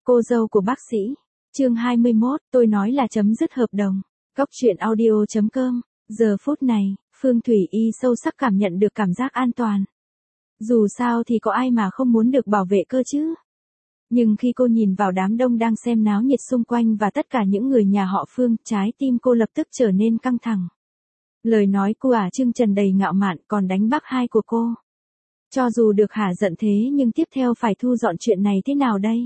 Cô dâu của bác sĩ. Chương 21, tôi nói là chấm dứt hợp đồng. Góc truyện audio.com. Giờ phút này, Phương Thủy Y sâu sắc cảm nhận được cảm giác an toàn. Dù sao thì có ai mà không muốn được bảo vệ cơ chứ. Nhưng khi cô nhìn vào đám đông đang xem náo nhiệt xung quanh và tất cả những người nhà họ Phương, trái tim cô lập tức trở nên căng thẳng. Lời nói của Trương Trần đầy ngạo mạn còn đánh bác hai của cô. Cho dù được hả giận thế nhưng tiếp theo phải thu dọn chuyện này thế nào đây?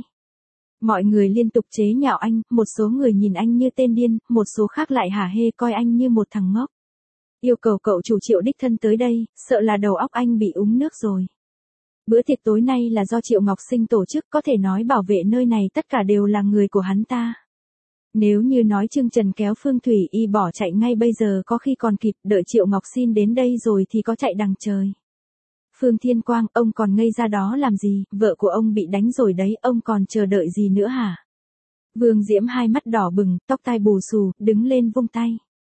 Mọi người liên tục chế nhạo anh, một số người nhìn anh như tên điên, một số khác lại hả hê coi anh như một thằng ngốc. Yêu cầu cậu chủ Triệu đích thân tới đây, sợ là đầu óc anh bị úng nước rồi. Bữa tiệc tối nay là do Triệu Ngọc Sinh tổ chức, có thể nói bảo vệ nơi này tất cả đều là người của hắn ta. Nếu như nói Trương Trần kéo Phương Thủy Y bỏ chạy ngay bây giờ có khi còn kịp, đợi Triệu Ngọc Sinh đến đây rồi thì có chạy đằng trời. Phương Thiên Quang, ông còn ngây ra đó làm gì, vợ của ông bị đánh rồi đấy, ông còn chờ đợi gì nữa hả? Vương Diễm hai mắt đỏ bừng, tóc tai bù xù, đứng lên vung tay.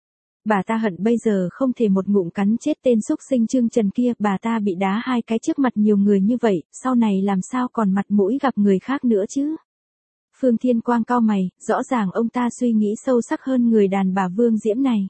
Bà ta hận bây giờ không thể một ngụm cắn chết tên xúc sinh Trương Trần kia, bà ta bị đá hai cái trước mặt nhiều người như vậy, sau này làm sao còn mặt mũi gặp người khác nữa chứ? Phương Thiên Quang cau mày, rõ ràng ông ta suy nghĩ sâu sắc hơn người đàn bà Vương Diễm này.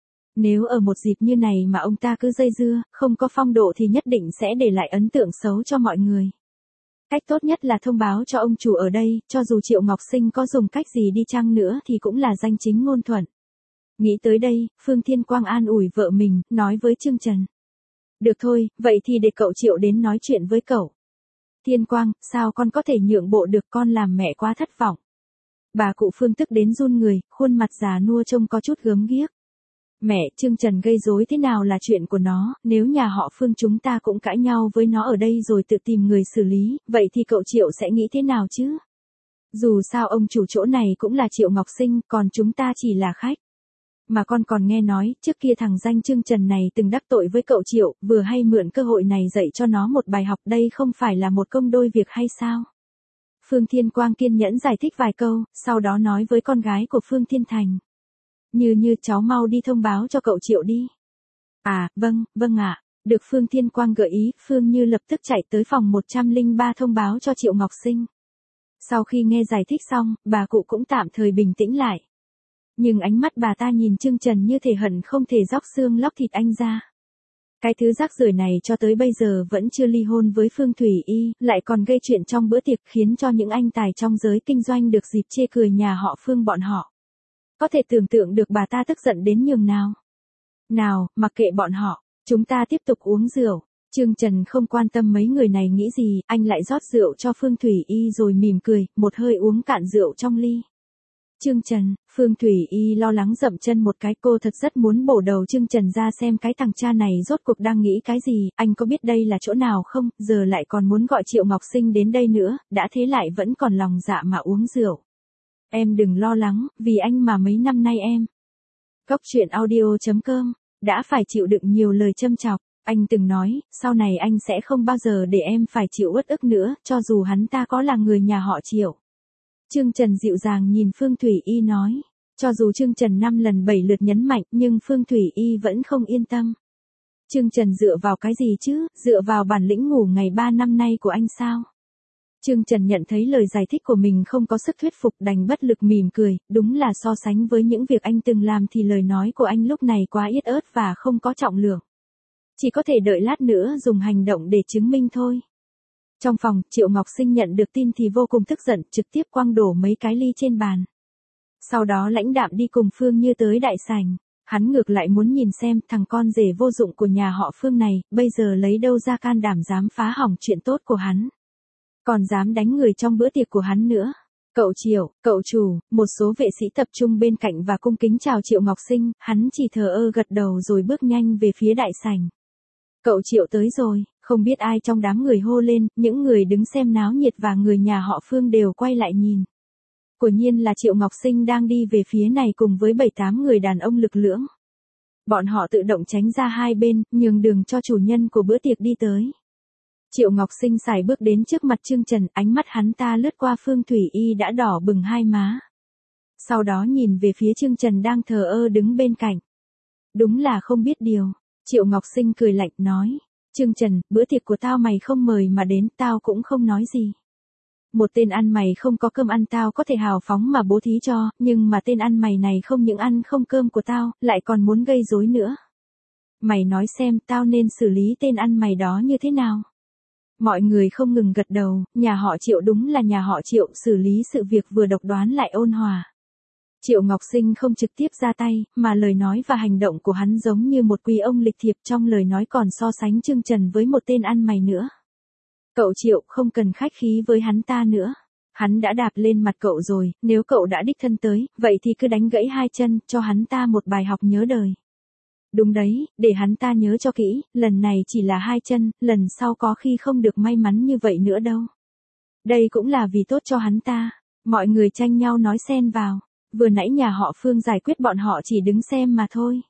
Nếu ở một dịp như này mà ông ta cứ dây dưa, không có phong độ thì nhất định sẽ để lại ấn tượng xấu cho mọi người. Cách tốt nhất là thông báo cho ông chủ ở đây, cho dù Triệu Ngọc Sinh có dùng cách gì đi chăng nữa thì cũng là danh chính ngôn thuận. Nghĩ tới đây, Phương Thiên Quang an ủi vợ mình, nói với Trương Trần. Được thôi, vậy thì để cậu Triệu đến nói chuyện với cậu. Thiên Quang, sao con có thể nhượng bộ được, con làm mẹ quá thất vọng. Bà cụ Phương tức đến run người, khuôn mặt già nua trông có chút gớm ghiếc. Mẹ, Trương Trần gây rối thế nào là chuyện của nó, nếu nhà họ Phương chúng ta cũng cãi nhau với nó ở đây rồi tự tìm người xử lý, vậy thì cậu Triệu sẽ nghĩ thế nào chứ? Dù sao ông chủ chỗ này cũng là Triệu Ngọc Sinh, còn chúng ta chỉ là khách. Mà con còn nghe nói, trước kia thằng danh Trương Trần này từng đắc tội với cậu Triệu, vừa hay mượn cơ hội này dạy cho nó một bài học, đây không phải là một công đôi việc hay sao? Phương Thiên Quang kiên nhẫn giải thích vài câu, sau đó nói với con gái của Phương Thiên Thành. Như cháu mau đi thông báo cho cậu Triệu đi. À, vâng ạ. Được Phương Thiên Quang gợi ý, Phương Như lập tức chạy tới phòng 103 thông báo cho Triệu Ngọc Sinh. Sau khi nghe giải thích xong, bà cụ cũng tạm thời bình tĩnh lại. Nhưng ánh mắt bà ta nhìn Trương Trần như thể hận không thể róc xương lóc thịt anh ra. Cái thứ rác rưởi này cho tới bây giờ vẫn chưa ly hôn với Phương Thủy Y, lại còn gây chuyện trong bữa tiệc khiến cho những anh tài trong giới kinh doanh được dịp chê cười nhà họ Phương bọn họ. Có thể tưởng tượng được bà ta tức giận đến nhường nào. Nào, mặc kệ bọn họ, chúng ta tiếp tục uống rượu. Trương Trần không quan tâm mấy người này nghĩ gì, anh lại rót rượu cho Phương Thủy Y rồi mỉm cười, một hơi uống cạn rượu trong ly. Trương Trần, Phương Thủy Y lo lắng dậm chân một cái, cô thật rất muốn bổ đầu Trương Trần ra xem cái thằng cha này rốt cuộc đang nghĩ cái gì, anh có biết đây là chỗ nào không, giờ lại còn muốn gọi Triệu Ngọc Sinh đến đây nữa, đã thế lại vẫn còn lòng dạ mà uống rượu. Em đừng lo lắng, vì anh mà mấy năm nay em. Góc truyện audio.com, đã phải chịu đựng nhiều lời châm chọc, anh từng nói, sau này anh sẽ không bao giờ để em phải chịu uất ức nữa, cho dù hắn ta có là người nhà họ Triệu. Trương Trần dịu dàng nhìn Phương Thủy Y nói, cho dù Trương Trần 5 lần 7 lượt nhấn mạnh nhưng Phương Thủy Y vẫn không yên tâm. Trương Trần dựa vào cái gì chứ, dựa vào bản lĩnh ngủ ngày 3 năm nay của anh sao? Trương Trần nhận thấy lời giải thích của mình không có sức thuyết phục đành bất lực mỉm cười, đúng là so sánh với những việc anh từng làm thì lời nói của anh lúc này quá yết ớt và không có trọng lượng. Chỉ có thể đợi lát nữa dùng hành động để chứng minh thôi. Trong phòng, Triệu Ngọc Sinh nhận được tin thì vô cùng tức giận, trực tiếp quăng đổ mấy cái ly trên bàn. Sau đó lãnh đạm đi cùng Phương Như tới đại sảnh. Hắn ngược lại muốn nhìn xem thằng con rể vô dụng của nhà họ Phương này, bây giờ lấy đâu ra can đảm dám phá hỏng chuyện tốt của hắn. Còn dám đánh người trong bữa tiệc của hắn nữa. Cậu Triệu, cậu chủ, một số vệ sĩ tập trung bên cạnh và cung kính chào Triệu Ngọc Sinh, hắn chỉ thờ ơ gật đầu rồi bước nhanh về phía đại sảnh. Cậu Triệu tới rồi, không biết ai trong đám người hô lên, những người đứng xem náo nhiệt và người nhà họ Phương đều quay lại nhìn. Quả nhiên là Triệu Ngọc Sinh đang đi về phía này cùng với 7-8 người đàn ông lực lưỡng. Bọn họ tự động tránh ra hai bên, nhường đường cho chủ nhân của bữa tiệc đi tới. Triệu Ngọc Sinh sải bước đến trước mặt Trương Trần, ánh mắt hắn ta lướt qua Phương Thủy Y đã đỏ bừng hai má. Sau đó nhìn về phía Trương Trần đang thờ ơ đứng bên cạnh. Đúng là không biết điều. Triệu Ngọc Sinh cười lạnh nói. Trương Trần, bữa tiệc của tao mày không mời mà đến, tao cũng không nói gì. Một tên ăn mày không có cơm ăn tao có thể hào phóng mà bố thí cho, nhưng mà tên ăn mày này không những ăn không cơm của tao, lại còn muốn gây rối nữa. Mày nói xem tao nên xử lý tên ăn mày đó như thế nào? Mọi người không ngừng gật đầu, nhà họ Triệu đúng là nhà họ Triệu, xử lý sự việc vừa độc đoán lại ôn hòa. Triệu Ngọc Sinh không trực tiếp ra tay, mà lời nói và hành động của hắn giống như một quý ông lịch thiệp, trong lời nói còn so sánh Trương Trần với một tên ăn mày nữa. Cậu Triệu không cần khách khí với hắn ta nữa. Hắn đã đạp lên mặt cậu rồi, nếu cậu đã đích thân tới, vậy thì cứ đánh gãy hai chân, cho hắn ta một bài học nhớ đời. Đúng đấy, để hắn ta nhớ cho kỹ, lần này chỉ là hai chân, lần sau có khi không được may mắn như vậy nữa đâu. Đây cũng là vì tốt cho hắn ta. Mọi người tranh nhau nói xen vào. Vừa nãy nhà họ Phương giải quyết bọn họ chỉ đứng xem mà thôi.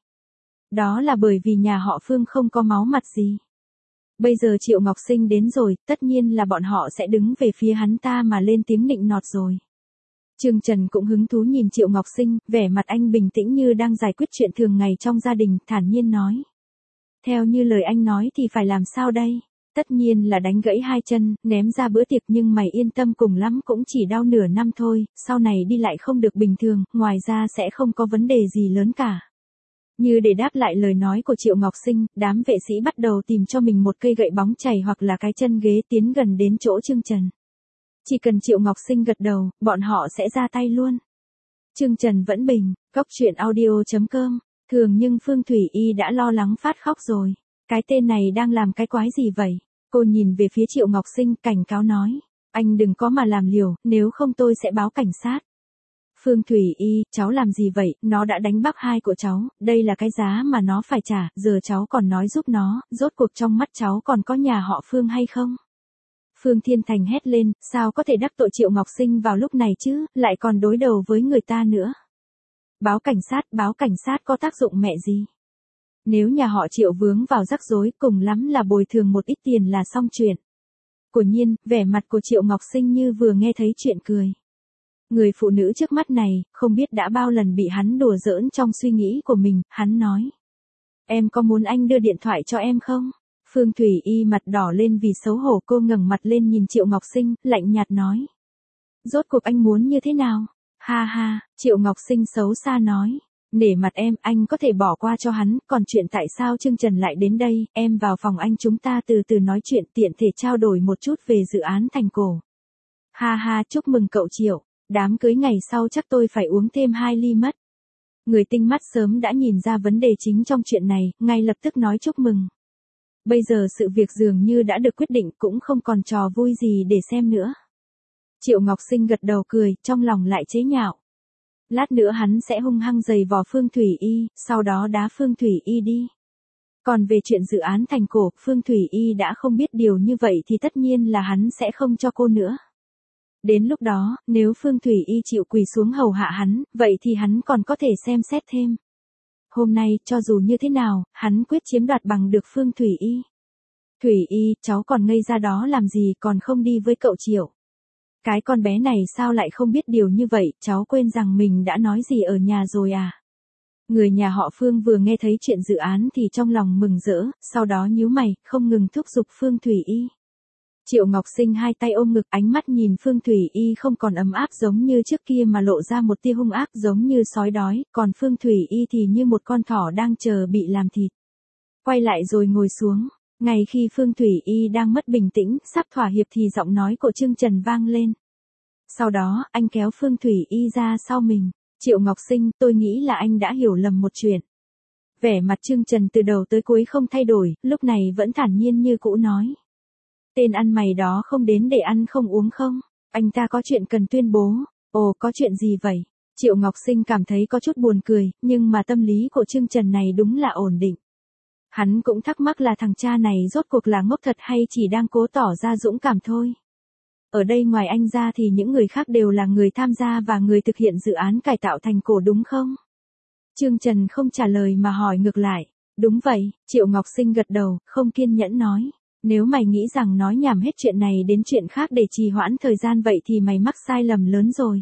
Đó là bởi vì nhà họ Phương không có máu mặt gì. Bây giờ Triệu Ngọc Sinh đến rồi, tất nhiên là bọn họ sẽ đứng về phía hắn ta mà lên tiếng nịnh nọt rồi. Trương Trần cũng hứng thú nhìn Triệu Ngọc Sinh, vẻ mặt anh bình tĩnh như đang giải quyết chuyện thường ngày trong gia đình, thản nhiên nói. Theo như lời anh nói thì phải làm sao đây? Tất nhiên là đánh gãy hai chân, ném ra bữa tiệc, nhưng mày yên tâm, cùng lắm cũng chỉ đau nửa năm thôi, sau này đi lại không được bình thường, ngoài ra sẽ không có vấn đề gì lớn cả. Như để đáp lại lời nói của Triệu Ngọc Sinh, đám vệ sĩ bắt đầu tìm cho mình một cây gậy bóng chày hoặc là cái chân ghế, tiến gần đến chỗ Trương Trần. Chỉ cần Triệu Ngọc Sinh gật đầu, bọn họ sẽ ra tay luôn. Trương Trần vẫn bình, coctruyện.audio.com. Thường nhưng Phương Thủy Y đã lo lắng phát khóc rồi. Cái tên này đang làm cái quái gì vậy? Cô nhìn về phía Triệu Ngọc Sinh, cảnh cáo nói. Anh đừng có mà làm liều, nếu không tôi sẽ báo cảnh sát. Phương Thủy Y, cháu làm gì vậy? Nó đã đánh bác hai của cháu, đây là cái giá mà nó phải trả, giờ cháu còn nói giúp nó, rốt cuộc trong mắt cháu còn có nhà họ Phương hay không? Phương Thiên Thành hét lên, sao có thể đắc tội Triệu Ngọc Sinh vào lúc này chứ, lại còn đối đầu với người ta nữa. Báo cảnh sát có tác dụng mẹ gì? Nếu nhà họ Triệu vướng vào rắc rối, cùng lắm là bồi thường một ít tiền là xong chuyện. Quả nhiên, vẻ mặt của Triệu Ngọc Sinh như vừa nghe thấy chuyện cười. Người phụ nữ trước mắt này, không biết đã bao lần bị hắn đùa giỡn trong suy nghĩ của mình, hắn nói. Em có muốn anh đưa điện thoại cho em không? Phương Thủy Y mặt đỏ lên vì xấu hổ, cô ngẩng mặt lên nhìn Triệu Ngọc Sinh, lạnh nhạt nói. Rốt cuộc anh muốn như thế nào? Ha ha, Triệu Ngọc Sinh xấu xa nói. Nể mặt em, anh có thể bỏ qua cho hắn, còn chuyện tại sao Trương Trần lại đến đây, em vào phòng anh chúng ta từ từ nói chuyện, tiện thể trao đổi một chút về dự án thành cổ. Ha ha, chúc mừng cậu Triệu, đám cưới ngày sau chắc tôi phải uống thêm 2 ly mất. Người tinh mắt sớm đã nhìn ra vấn đề chính trong chuyện này, ngay lập tức nói chúc mừng. Bây giờ sự việc dường như đã được quyết định, cũng không còn trò vui gì để xem nữa. Triệu Ngọc Sinh gật đầu cười, trong lòng lại chế nhạo. Lát nữa hắn sẽ hung hăng giày vò Phương Thủy Y, sau đó đá Phương Thủy Y đi. Còn về chuyện dự án thành cổ, Phương Thủy Y đã không biết điều như vậy thì tất nhiên là hắn sẽ không cho cô nữa. Đến lúc đó, nếu Phương Thủy Y chịu quỳ xuống hầu hạ hắn, vậy thì hắn còn có thể xem xét thêm. Hôm nay, cho dù như thế nào, hắn quyết chiếm đoạt bằng được Phương Thủy Y. Thủy Y, cháu còn ngây ra đó làm gì, còn không đi với cậu Triệu. Cái con bé này sao lại không biết điều như vậy, cháu quên rằng mình đã nói gì ở nhà rồi à. Người nhà họ Phương vừa nghe thấy chuyện dự án thì trong lòng mừng rỡ, sau đó nhíu mày, không ngừng thúc giục Phương Thủy Y. Triệu Ngọc Sinh hai tay ôm ngực, ánh mắt nhìn Phương Thủy Y không còn ấm áp giống như trước kia mà lộ ra một tia hung ác giống như sói đói, còn Phương Thủy Y thì như một con thỏ đang chờ bị làm thịt. Quay lại rồi ngồi xuống. Ngay khi Phương Thủy Y đang mất bình tĩnh, sắp thỏa hiệp thì giọng nói của Trương Trần vang lên. Sau đó, anh kéo Phương Thủy Y ra sau mình. Triệu Ngọc Sinh, tôi nghĩ là anh đã hiểu lầm một chuyện. Vẻ mặt Trương Trần từ đầu tới cuối không thay đổi, lúc này vẫn thản nhiên như cũ nói. Tên ăn mày đó không đến để ăn không uống không? Anh ta có chuyện cần tuyên bố. Ồ, có chuyện gì vậy? Triệu Ngọc Sinh cảm thấy có chút buồn cười, nhưng mà tâm lý của Trương Trần này đúng là ổn định. Hắn cũng thắc mắc là thằng cha này rốt cuộc là ngốc thật hay chỉ đang cố tỏ ra dũng cảm thôi. Ở đây ngoài anh ra thì những người khác đều là người tham gia và người thực hiện dự án cải tạo thành cổ đúng không? Trương Trần không trả lời mà hỏi ngược lại. Đúng vậy, Triệu Ngọc Sinh gật đầu, không kiên nhẫn nói. Nếu mày nghĩ rằng nói nhảm hết chuyện này đến chuyện khác để trì hoãn thời gian vậy thì mày mắc sai lầm lớn rồi.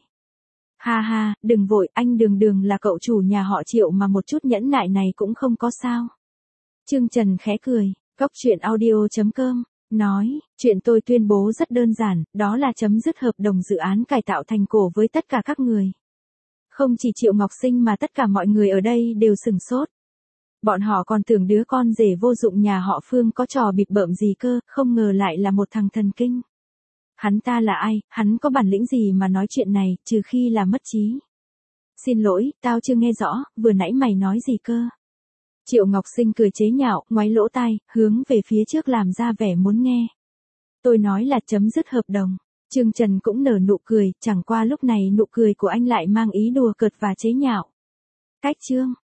Ha ha, đừng vội, anh Đường là cậu chủ nhà họ Triệu mà một chút nhẫn nại này cũng không có sao. Trương Trần khẽ cười, coctruyện.audio.com nói, chuyện tôi tuyên bố rất đơn giản, đó là chấm dứt hợp đồng dự án cải tạo thành cổ với tất cả các người. Không chỉ Triệu Ngọc Sinh mà tất cả mọi người ở đây đều sửng sốt. Bọn họ còn tưởng đứa con rể vô dụng nhà họ Phương có trò bịp bợm gì cơ, không ngờ lại là một thằng thần kinh. Hắn ta là ai, hắn có bản lĩnh gì mà nói chuyện này, trừ khi là mất trí. Xin lỗi, tao chưa nghe rõ, vừa nãy mày nói gì cơ? Triệu Ngọc Sinh cười chế nhạo, ngoáy lỗ tai, hướng về phía trước làm ra vẻ muốn nghe. Tôi nói là chấm dứt hợp đồng. Trương Trần cũng nở nụ cười, chẳng qua lúc này nụ cười của anh lại mang ý đùa cợt và chế nhạo. Cách chương